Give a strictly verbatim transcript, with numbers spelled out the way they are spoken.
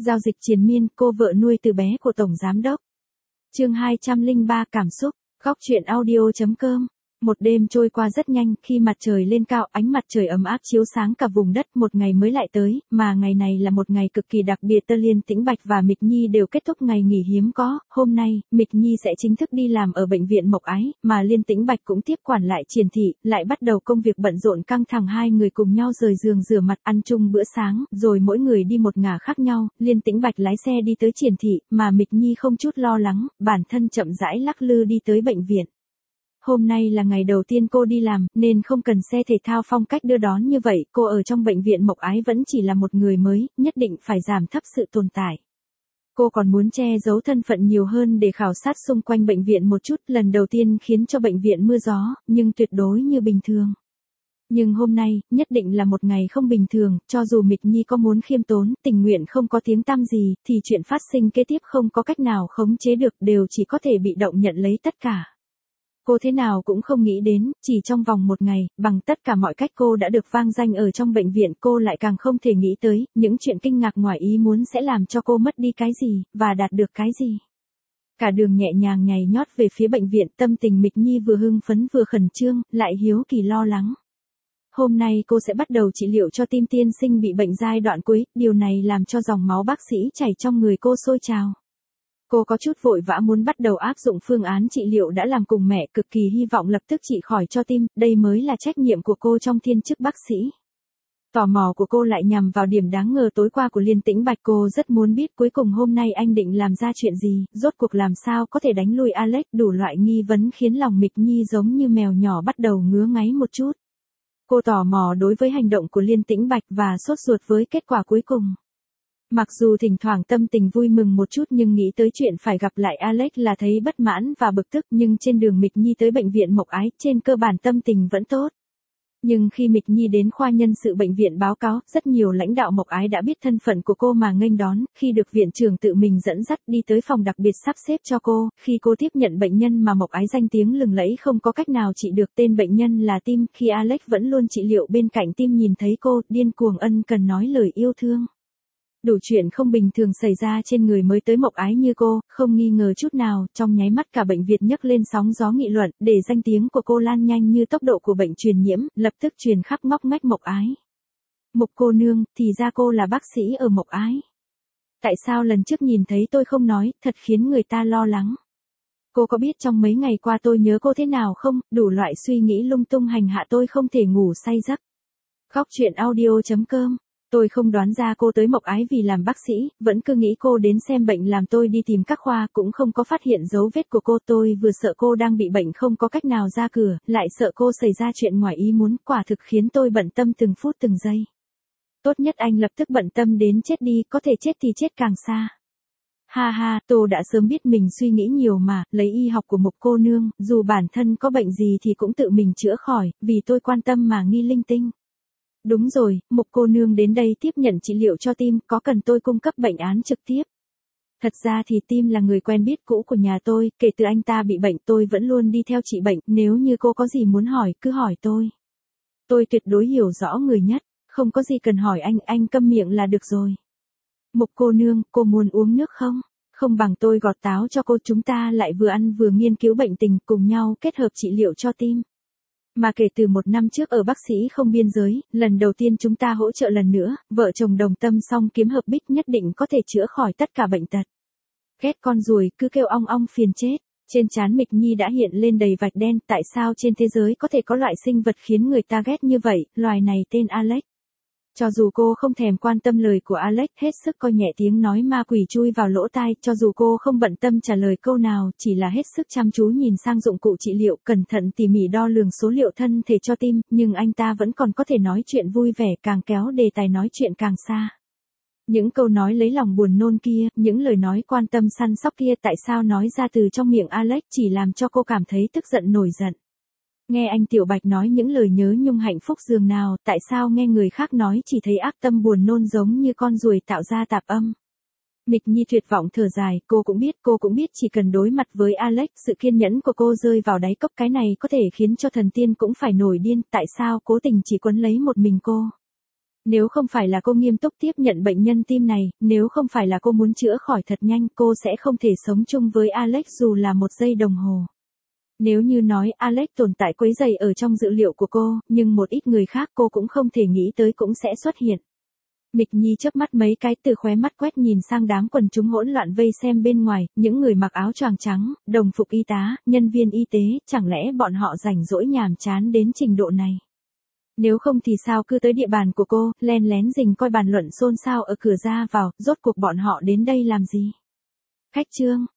Giao dịch triền miên, cô vợ nuôi từ bé của Tổng Giám đốc. Chương hai trăm lẻ ba cảm xúc, góc truyện audio chấm com. Một đêm trôi qua rất nhanh, khi mặt trời lên cao, ánh mặt trời ấm áp chiếu sáng cả vùng đất, một ngày mới lại tới, mà ngày này là một ngày cực kỳ đặc biệt. Tơ Liên, Tĩnh Bạch và Mịch Nhi đều kết thúc ngày nghỉ hiếm có, hôm nay, Mịch Nhi sẽ chính thức đi làm ở bệnh viện Mộc Ái, mà Liên Tĩnh Bạch cũng tiếp quản lại Triền thị, lại bắt đầu công việc bận rộn căng thẳng. Hai người cùng nhau rời giường rửa mặt, ăn chung bữa sáng, rồi mỗi người đi một ngả khác nhau. Liên Tĩnh Bạch lái xe đi tới Triền thị, mà Mịch Nhi không chút lo lắng, bản thân chậm rãi lắc lư đi tới bệnh viện. Hôm nay là ngày đầu tiên cô đi làm, nên không cần xe thể thao phong cách đưa đón như vậy, cô ở trong bệnh viện Mộc Ái vẫn chỉ là một người mới, nhất định phải giảm thấp sự tồn tại. Cô còn muốn che giấu thân phận nhiều hơn để khảo sát xung quanh bệnh viện một chút, lần đầu tiên khiến cho bệnh viện mưa gió, nhưng tuyệt đối như bình thường. Nhưng hôm nay, nhất định là một ngày không bình thường, cho dù Mịch Nhi có muốn khiêm tốn, tình nguyện không có tiếng tăm gì, thì chuyện phát sinh kế tiếp không có cách nào khống chế được, đều chỉ có thể bị động nhận lấy tất cả. Cô thế nào cũng không nghĩ đến, chỉ trong vòng một ngày, bằng tất cả mọi cách cô đã được vang danh ở trong bệnh viện, cô lại càng không thể nghĩ tới, những chuyện kinh ngạc ngoài ý muốn sẽ làm cho cô mất đi cái gì, và đạt được cái gì. Cả đường nhẹ nhàng nhảy nhót về phía bệnh viện, tâm tình Mịch Nhi vừa hưng phấn vừa khẩn trương, lại hiếu kỳ lo lắng. Hôm nay cô sẽ bắt đầu trị liệu cho Tim tiên sinh bị bệnh giai đoạn cuối, điều này làm cho dòng máu bác sĩ chảy trong người cô sôi trào. Cô có chút vội vã muốn bắt đầu áp dụng phương án trị liệu đã làm cùng mẹ, cực kỳ hy vọng lập tức trị khỏi cho Tim, đây mới là trách nhiệm của cô trong thiên chức bác sĩ. Tò mò của cô lại nhằm vào điểm đáng ngờ tối qua của Liên Tĩnh Bạch, cô rất muốn biết cuối cùng hôm nay anh định làm ra chuyện gì, rốt cuộc làm sao có thể đánh lui Alex, đủ loại nghi vấn khiến lòng Mịch Nhi giống như mèo nhỏ bắt đầu ngứa ngáy một chút. Cô tò mò đối với hành động của Liên Tĩnh Bạch và sốt ruột với kết quả cuối cùng. Mặc dù thỉnh thoảng tâm tình vui mừng một chút nhưng nghĩ tới chuyện phải gặp lại Alex là thấy bất mãn và bực tức, nhưng trên đường Mịch Nhi tới bệnh viện Mộc Ái, trên cơ bản tâm tình vẫn tốt. Nhưng khi Mịch Nhi đến khoa nhân sự bệnh viện báo cáo, rất nhiều lãnh đạo Mộc Ái đã biết thân phận của cô mà nghênh đón, khi được viện trưởng tự mình dẫn dắt đi tới phòng đặc biệt sắp xếp cho cô, khi cô tiếp nhận bệnh nhân mà Mộc Ái danh tiếng lừng lẫy không có cách nào trị được, tên bệnh nhân là Tim, khi Alex vẫn luôn trị liệu bên cạnh Tim nhìn thấy cô, điên cuồng ân cần nói lời yêu thương. Đủ chuyện không bình thường xảy ra trên người mới tới Mộc Ái như cô, không nghi ngờ chút nào, trong nháy mắt cả bệnh viện nhấc lên sóng gió nghị luận, để danh tiếng của cô lan nhanh như tốc độ của bệnh truyền nhiễm, lập tức truyền khắp ngóc ngách Mộc Ái. Mục cô nương, thì ra cô là bác sĩ ở Mộc Ái. Tại sao lần trước nhìn thấy tôi không nói, thật khiến người ta lo lắng. Cô có biết trong mấy ngày qua tôi nhớ cô thế nào không, đủ loại suy nghĩ lung tung hành hạ tôi không thể ngủ say giấc. Góc truyện audio chấm com. Tôi không đoán ra cô tới Mộc Ái vì làm bác sĩ, vẫn cứ nghĩ cô đến xem bệnh, làm tôi đi tìm các khoa, cũng không có phát hiện dấu vết của cô. Tôi vừa sợ cô đang bị bệnh không có cách nào ra cửa, lại sợ cô xảy ra chuyện ngoài ý muốn, quả thực khiến tôi bận tâm từng phút từng giây. Tốt nhất anh lập tức bận tâm đến chết đi, có thể chết thì chết càng xa. Ha ha, tôi đã sớm biết mình suy nghĩ nhiều mà, lấy y học của Mục cô nương, dù bản thân có bệnh gì thì cũng tự mình chữa khỏi, vì tôi quan tâm mà nghi linh tinh. Đúng rồi, Mục cô nương đến đây tiếp nhận trị liệu cho Tim, có cần tôi cung cấp bệnh án trực tiếp? Thật ra thì Tim là người quen biết cũ của nhà tôi, kể từ anh ta bị bệnh tôi vẫn luôn đi theo trị bệnh, nếu như cô có gì muốn hỏi, cứ hỏi tôi. Tôi tuyệt đối hiểu rõ người nhất, không có gì cần hỏi anh, anh câm miệng là được rồi. Mục cô nương, cô muốn uống nước không? Không bằng tôi gọt táo cho cô, chúng ta lại vừa ăn vừa nghiên cứu bệnh tình, cùng nhau kết hợp trị liệu cho Tim. Mà kể từ một năm trước ở bác sĩ không biên giới, lần đầu tiên chúng ta hỗ trợ lần nữa, vợ chồng đồng tâm song kiếm hợp bích nhất định có thể chữa khỏi tất cả bệnh tật. Ghét con ruồi, cứ kêu ong ong phiền chết. Trên trán Mịch Nhi đã hiện lên đầy vạch đen, tại sao trên thế giới có thể có loại sinh vật khiến người ta ghét như vậy, loài này tên Alex. Cho dù cô không thèm quan tâm lời của Alex, hết sức coi nhẹ tiếng nói ma quỷ chui vào lỗ tai, cho dù cô không bận tâm trả lời câu nào, chỉ là hết sức chăm chú nhìn sang dụng cụ trị liệu, cẩn thận tỉ mỉ đo lường số liệu thân thể cho Tim, nhưng anh ta vẫn còn có thể nói chuyện vui vẻ, càng kéo đề tài nói chuyện càng xa. Những câu nói lấy lòng buồn nôn kia, những lời nói quan tâm săn sóc kia, tại sao nói ra từ trong miệng Alex chỉ làm cho cô cảm thấy tức giận nổi giận. Nghe anh Tiểu Bạch nói những lời nhớ nhung hạnh phúc dường nào, tại sao nghe người khác nói chỉ thấy ác tâm buồn nôn giống như con ruồi tạo ra tạp âm. Mịch Nhi tuyệt vọng thở dài, cô cũng biết, cô cũng biết chỉ cần đối mặt với Alex, sự kiên nhẫn của cô rơi vào đáy cốc, cái này có thể khiến cho thần tiên cũng phải nổi điên, tại sao cố tình chỉ quấn lấy một mình cô. Nếu không phải là cô nghiêm túc tiếp nhận bệnh nhân tim này, nếu không phải là cô muốn chữa khỏi thật nhanh, cô sẽ không thể sống chung với Alex dù là một giây đồng hồ. Nếu như nói Alex tồn tại quấy rầy ở trong dữ liệu của cô, nhưng một ít người khác cô cũng không thể nghĩ tới cũng sẽ xuất hiện. Mịch Nhi chớp mắt mấy cái từ khóe mắt quét nhìn sang đám quần chúng hỗn loạn vây xem bên ngoài, những người mặc áo choàng trắng, đồng phục y tá, nhân viên y tế, chẳng lẽ bọn họ rảnh rỗi nhàm chán đến trình độ này. Nếu không thì sao cứ tới địa bàn của cô, len lén rình coi bàn luận xôn xao ở cửa ra vào, rốt cuộc bọn họ đến đây làm gì? Khách trương,